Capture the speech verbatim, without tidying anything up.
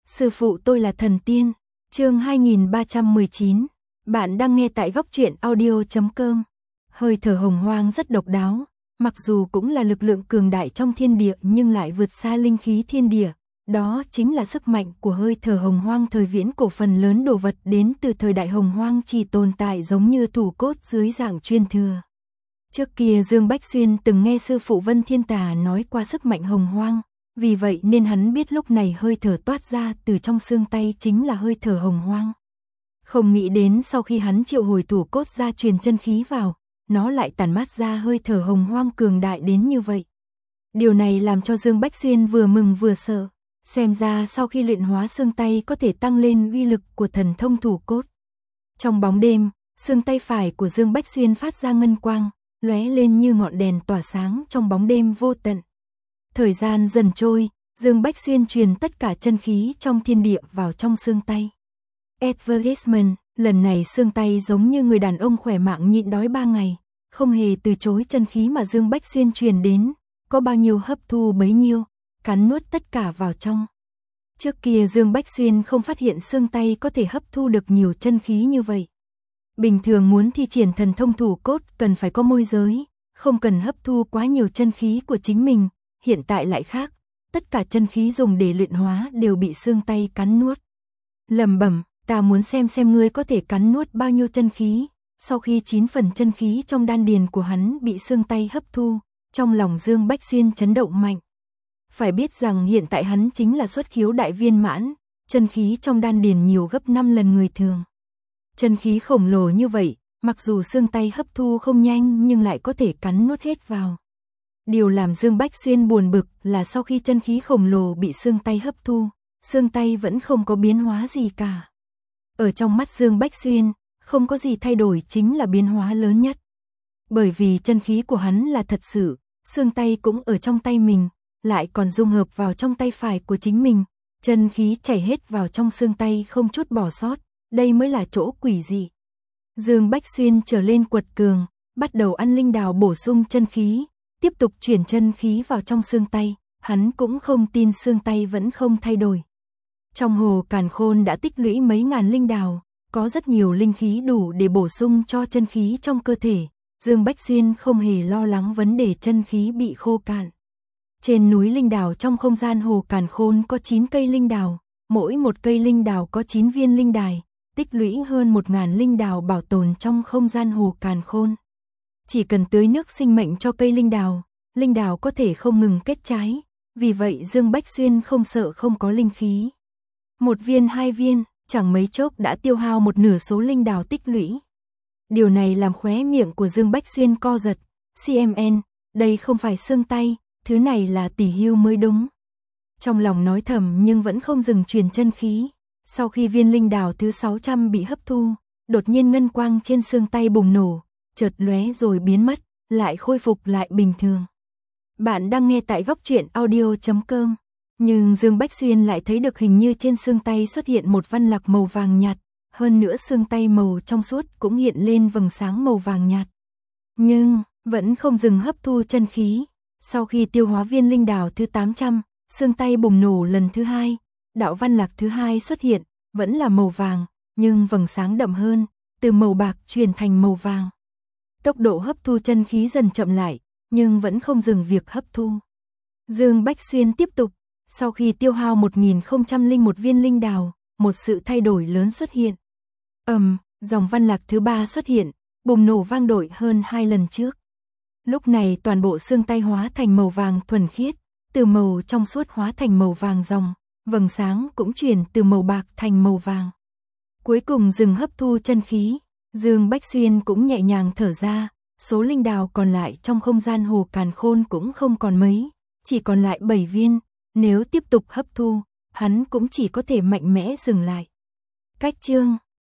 Sư phụ tôi là thần tiên. Chương hai nghìn ba trăm mười chín. Bạn đang nghe tại góc truyện audio chấm com. Hơi thở hồng hoang rất độc đáo, mặc dù cũng là lực lượng cường đại trong thiên địa nhưng lại vượt xa linh khí thiên địa. Đó chính là sức mạnh của hơi thở hồng hoang thời viễn cổ, phần lớn đồ vật đến từ thời đại hồng hoang chỉ tồn tại giống như thủ cốt dưới dạng truyền thừa. Trước kia Dương Bách Xuyên từng nghe sư phụ Vân Thiên Tà nói qua sức mạnh hồng hoang, vì vậy nên hắn biết lúc này hơi thở toát ra từ trong xương tay chính là hơi thở hồng hoang. Không nghĩ đến sau khi hắn triệu hồi thủ cốt ra truyền chân khí vào, nó lại tản mát ra hơi thở hồng hoang cường đại đến như vậy. Điều này làm cho Dương Bách Xuyên vừa mừng vừa sợ, xem ra sau khi luyện hóa xương tay có thể tăng lên uy lực của thần thông thủ cốt. Trong bóng đêm, xương tay phải của Dương Bách Xuyên phát ra ngân quang, lóe lên như ngọn đèn tỏa sáng trong bóng đêm vô tận. Thời gian dần trôi, Dương Bách Xuyên truyền tất cả chân khí trong thiên địa vào trong xương tay. Advertisement, lần này xương tay giống như người đàn ông khỏe mạnh nhịn đói ba ngày, không hề từ chối chân khí mà Dương Bách Xuyên truyền đến, có bao nhiêu hấp thu bấy nhiêu, cắn nuốt tất cả vào trong. Trước kia Dương Bách Xuyên không phát hiện xương tay có thể hấp thu được nhiều chân khí như vậy. Bình thường muốn thi triển thần thông thủ cốt cần phải có môi giới, không cần hấp thu quá nhiều chân khí của chính mình, hiện tại lại khác, tất cả chân khí dùng để luyện hóa đều bị xương tay cắn nuốt. Lẩm bẩm, ta muốn xem xem ngươi có thể cắn nuốt bao nhiêu chân khí. Sau khi chín phần chân khí trong đan điền của hắn bị xương tay hấp thu, trong lòng Dương Bách Xuyên chấn động mạnh. Phải biết rằng hiện tại hắn chính là xuất khiếu đại viên mãn, chân khí trong đan điền nhiều gấp năm lần người thường. Chân khí khổng lồ như vậy, mặc dù xương tay hấp thu không nhanh nhưng lại có thể cắn nuốt hết vào. Điều làm Dương Bách Xuyên buồn bực là sau khi chân khí khổng lồ bị xương tay hấp thu, xương tay vẫn không có biến hóa gì cả. Ở trong mắt Dương Bách Xuyên, không có gì thay đổi chính là biến hóa lớn nhất. Bởi vì chân khí của hắn là thật sự, xương tay cũng ở trong tay mình, lại còn dung hợp vào trong tay phải của chính mình, chân khí chảy hết vào trong xương tay không chút bỏ sót, đây mới là chỗ quỷ dị. Dương Bách Xuyên trở lên quật cường, bắt đầu ăn linh đào bổ sung chân khí, tiếp tục chuyển chân khí vào trong xương tay, hắn cũng không tin xương tay vẫn không thay đổi. Trong hồ càn khôn đã tích lũy mấy ngàn linh đào, có rất nhiều linh khí đủ để bổ sung cho chân khí trong cơ thể, Dương Bách Xuyên không hề lo lắng vấn đề chân khí bị khô cạn. Trên núi linh đào trong không gian hồ càn khôn có chín cây linh đào, mỗi một cây linh đào có chín viên linh đài, tích lũy hơn một ngàn linh đào bảo tồn trong không gian hồ càn khôn. Chỉ cần tưới nước sinh mệnh cho cây linh đào, linh đào có thể không ngừng kết trái, vì vậy Dương Bách Xuyên không sợ không có linh khí. Một viên hai viên, chẳng mấy chốc đã tiêu hao một nửa số linh đào tích lũy. Điều này làm khóe miệng của Dương Bách Xuyên co giật, xê em en, đây không phải xương tay, thứ này là tỷ hưu mới đúng. Trong lòng nói thầm nhưng vẫn không dừng truyền chân khí. Sau khi viên linh đào thứ sáu trăm bị hấp thu, đột nhiên ngân quang trên xương tay bùng nổ, chợt lóe rồi biến mất, lại khôi phục lại bình thường. Bạn đang nghe tại góc truyện audio chấm com. Nhưng Dương Bách Xuyên lại thấy được hình như trên xương tay xuất hiện một văn lạc màu vàng nhạt, hơn nữa xương tay màu trong suốt cũng hiện lên vầng sáng màu vàng nhạt. Nhưng, vẫn không dừng hấp thu chân khí. Sau khi tiêu hóa viên linh đào thứ tám trăm, xương tay bùng nổ lần thứ hai, đạo văn lạc thứ hai xuất hiện, vẫn là màu vàng, nhưng vầng sáng đậm hơn, từ màu bạc chuyển thành màu vàng. Tốc độ hấp thu chân khí dần chậm lại, nhưng vẫn không dừng việc hấp thu. Dương Bách Xuyên tiếp tục, sau khi tiêu hao một nghìn không trăm lẻ một viên linh đào, một sự thay đổi lớn xuất hiện. Ầm, dòng văn lạc thứ ba xuất hiện, bùng nổ vang dội hơn hai lần trước. Lúc này toàn bộ xương tay hóa thành màu vàng thuần khiết, từ màu trong suốt hóa thành màu vàng ròng, vầng sáng cũng chuyển từ màu bạc thành màu vàng. Cuối cùng dừng hấp thu chân khí, Dương Bách Xuyên cũng nhẹ nhàng thở ra, số linh đào còn lại trong không gian hồ càn khôn cũng không còn mấy, chỉ còn lại bảy viên, nếu tiếp tục hấp thu, hắn cũng chỉ có thể mạnh mẽ dừng lại. Cách chương